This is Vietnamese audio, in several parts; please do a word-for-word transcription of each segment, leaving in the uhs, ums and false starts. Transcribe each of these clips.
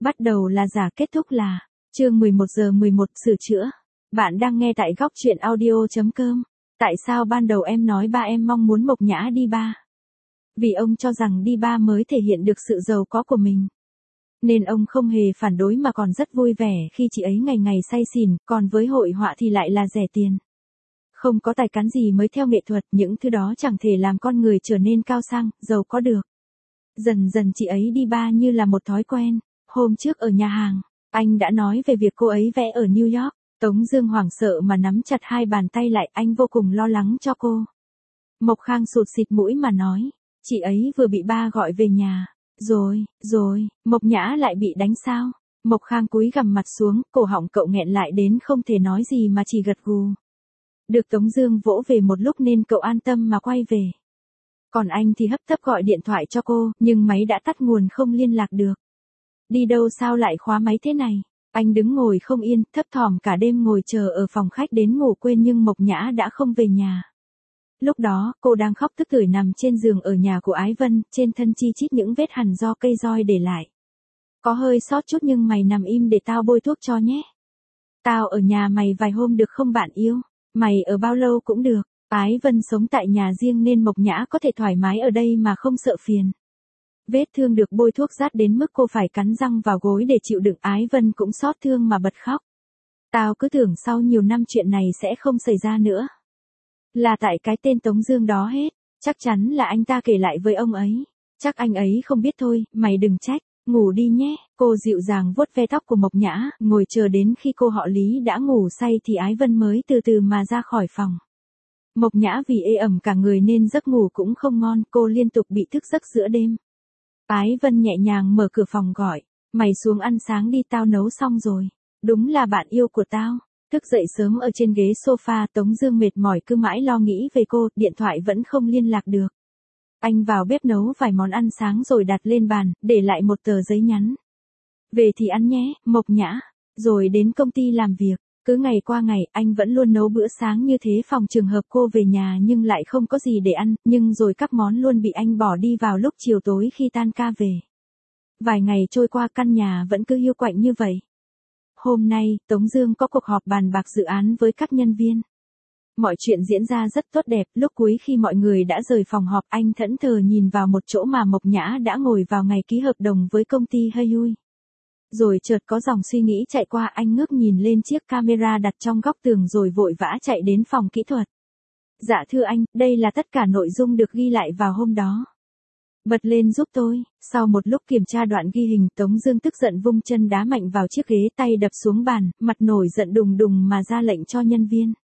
Bắt đầu là giả, kết thúc là. Chương mười một giờ mười một, sửa chữa. Bạn đang nghe tại góc truyện audio chấm com. Tại sao ban đầu em nói ba em mong muốn Mộc Nhã đi bar? Vì ông cho rằng đi bar mới thể hiện được sự giàu có của mình. Nên ông không hề phản đối mà còn rất vui vẻ khi chị ấy ngày ngày say xỉn, còn với hội họa thì lại là rẻ tiền. Không có tài cán gì mới theo nghệ thuật, những thứ đó chẳng thể làm con người trở nên cao sang, giàu có được. Dần dần chị ấy đi bar như là một thói quen. Hôm trước ở nhà hàng, anh đã nói về việc cô ấy vẽ ở New York. Tống Dương hoảng sợ mà nắm chặt hai bàn tay lại, anh vô cùng lo lắng cho cô. Mộc Khang sụt sịt mũi mà nói, chị ấy vừa bị ba gọi về nhà. Rồi, rồi, Mộc Nhã lại bị đánh sao? Mộc Khang cúi gằm mặt xuống, cổ họng cậu nghẹn lại đến không thể nói gì mà chỉ gật gù. Được Tống Dương vỗ về một lúc nên cậu an tâm mà quay về. Còn anh thì hấp tấp gọi điện thoại cho cô, nhưng máy đã tắt nguồn không liên lạc được. Đi đâu sao lại khóa máy thế này? Anh đứng ngồi không yên, thấp thỏm cả đêm ngồi chờ ở phòng khách đến ngủ quên nhưng Mộc Nhã đã không về nhà. Lúc đó, cô đang khóc tức tưởi nằm trên giường ở nhà của Ái Vân, trên thân chi chít những vết hằn do cây roi để lại. Có hơi sót chút nhưng mày nằm im để tao bôi thuốc cho nhé. Tao ở nhà mày vài hôm được không bạn yêu? Mày ở bao lâu cũng được. Ái Vân sống tại nhà riêng nên Mộc Nhã có thể thoải mái ở đây mà không sợ phiền. Vết thương được bôi thuốc rát đến mức cô phải cắn răng vào gối để chịu đựng. Ái Vân cũng xót thương mà bật khóc. Tao cứ tưởng sau nhiều năm chuyện này sẽ không xảy ra nữa. Là tại cái tên Tống Dương đó hết. Chắc chắn là anh ta kể lại với ông ấy. Chắc anh ấy không biết thôi, mày đừng trách. Ngủ đi nhé. Cô dịu dàng vuốt ve tóc của Mộc Nhã, ngồi chờ đến khi cô họ Lý đã ngủ say thì Ái Vân mới từ từ mà ra khỏi phòng. Mộc Nhã vì ê ẩm cả người nên giấc ngủ cũng không ngon, cô liên tục bị thức giấc giữa đêm. Ái Vân nhẹ nhàng mở cửa phòng gọi, mày xuống ăn sáng đi, tao nấu xong rồi. Đúng là bạn yêu của tao. Thức dậy sớm ở trên ghế sofa, Tống Dương mệt mỏi cứ mãi lo nghĩ về cô, điện thoại vẫn không liên lạc được. Anh vào bếp nấu vài món ăn sáng rồi đặt lên bàn, để lại một tờ giấy nhắn. Về thì ăn nhé, Mộc Nhã. Rồi đến công ty làm việc. Cứ ngày qua ngày, anh vẫn luôn nấu bữa sáng như thế phòng trường hợp cô về nhà nhưng lại không có gì để ăn, nhưng rồi các món luôn bị anh bỏ đi vào lúc chiều tối khi tan ca về. Vài ngày trôi qua căn nhà vẫn cứ hiu quạnh như vậy. Hôm nay, Tống Dương có cuộc họp bàn bạc dự án với các nhân viên. Mọi chuyện diễn ra rất tốt đẹp, lúc cuối khi mọi người đã rời phòng họp anh thẫn thờ nhìn vào một chỗ mà Mộc Nhã đã ngồi vào ngày ký hợp đồng với công ty Hyui. Rồi chợt có dòng suy nghĩ chạy qua, anh ngước nhìn lên chiếc camera đặt trong góc tường rồi vội vã chạy đến phòng kỹ thuật. Dạ thưa anh, đây là tất cả nội dung được ghi lại vào hôm đó. Bật lên giúp tôi. Sau một lúc kiểm tra đoạn ghi hình, Tống Dương tức giận vung chân đá mạnh vào chiếc ghế, tay đập xuống bàn, mặt nổi giận đùng đùng mà ra lệnh cho nhân viên.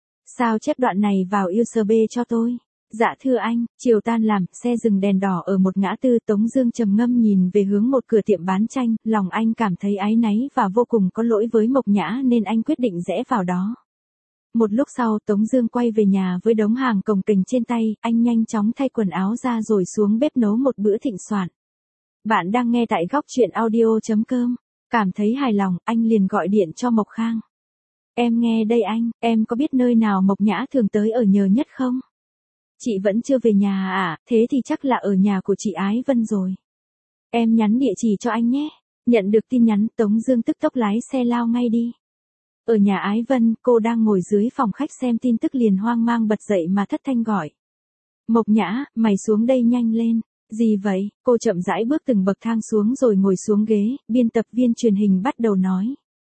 Sao chép đoạn này vào u ét bê cho tôi. Dạ thưa anh. Chiều tan làm, xe dừng đèn đỏ ở một ngã tư, Tống Dương trầm ngâm nhìn về hướng một cửa tiệm bán tranh, lòng anh cảm thấy áy náy và vô cùng có lỗi với Mộc Nhã nên anh quyết định rẽ vào đó. Một lúc sau, Tống Dương quay về nhà với đống hàng cồng kềnh trên tay, anh nhanh chóng thay quần áo ra rồi xuống bếp nấu một bữa thịnh soạn. Bạn đang nghe tại góc truyện audio chấm com. Cảm thấy hài lòng, anh liền gọi điện cho Mộc Khang. Em nghe đây anh, em có biết nơi nào Mộc Nhã thường tới ở nhờ nhất không? Chị vẫn chưa về nhà à, thế thì chắc là ở nhà của chị Ái Vân rồi. Em nhắn địa chỉ cho anh nhé. Nhận được tin nhắn, Tống Dương tức tốc lái xe lao ngay đi. Ở nhà Ái Vân, cô đang ngồi dưới phòng khách xem tin tức liền hoang mang bật dậy mà thất thanh gọi. Mộc Nhã, mày xuống đây nhanh lên. Gì vậy? Cô chậm rãi bước từng bậc thang xuống rồi ngồi xuống ghế, biên tập viên truyền hình bắt đầu nói.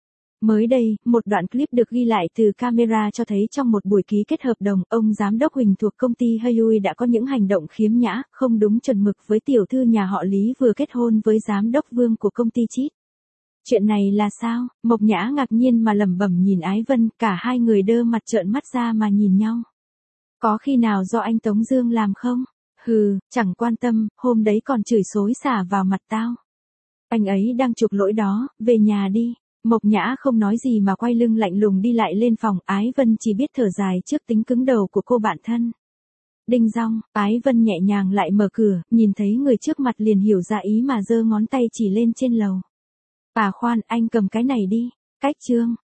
Mới đây, một đoạn clip được ghi lại từ camera cho thấy trong một buổi ký kết hợp đồng, ông giám đốc Huỳnh thuộc công ty Hyui đã có những hành động khiếm nhã, không đúng chuẩn mực với tiểu thư nhà họ Lý vừa kết hôn với giám đốc Vương của công ty Chít. Chuyện này là sao? Mộc Nhã ngạc nhiên mà lẩm bẩm nhìn Ái Vân, cả hai người đơ mặt trợn mắt ra mà nhìn nhau. Có khi nào do anh Tống Dương làm không? Hừ, chẳng quan tâm, hôm đấy còn chửi xối xả vào mặt tao. Anh ấy đang chuộc lỗi đó, về nhà đi. Mộc Nhã không nói gì mà quay lưng lạnh lùng đi lại lên phòng, Ái Vân chỉ biết thở dài trước tính cứng đầu của cô bạn thân. Đinh dong, Ái Vân nhẹ nhàng lại mở cửa, nhìn thấy người trước mặt liền hiểu ra ý mà giơ ngón tay chỉ lên trên lầu. Bà khoan, anh cầm cái này đi. Cách chương.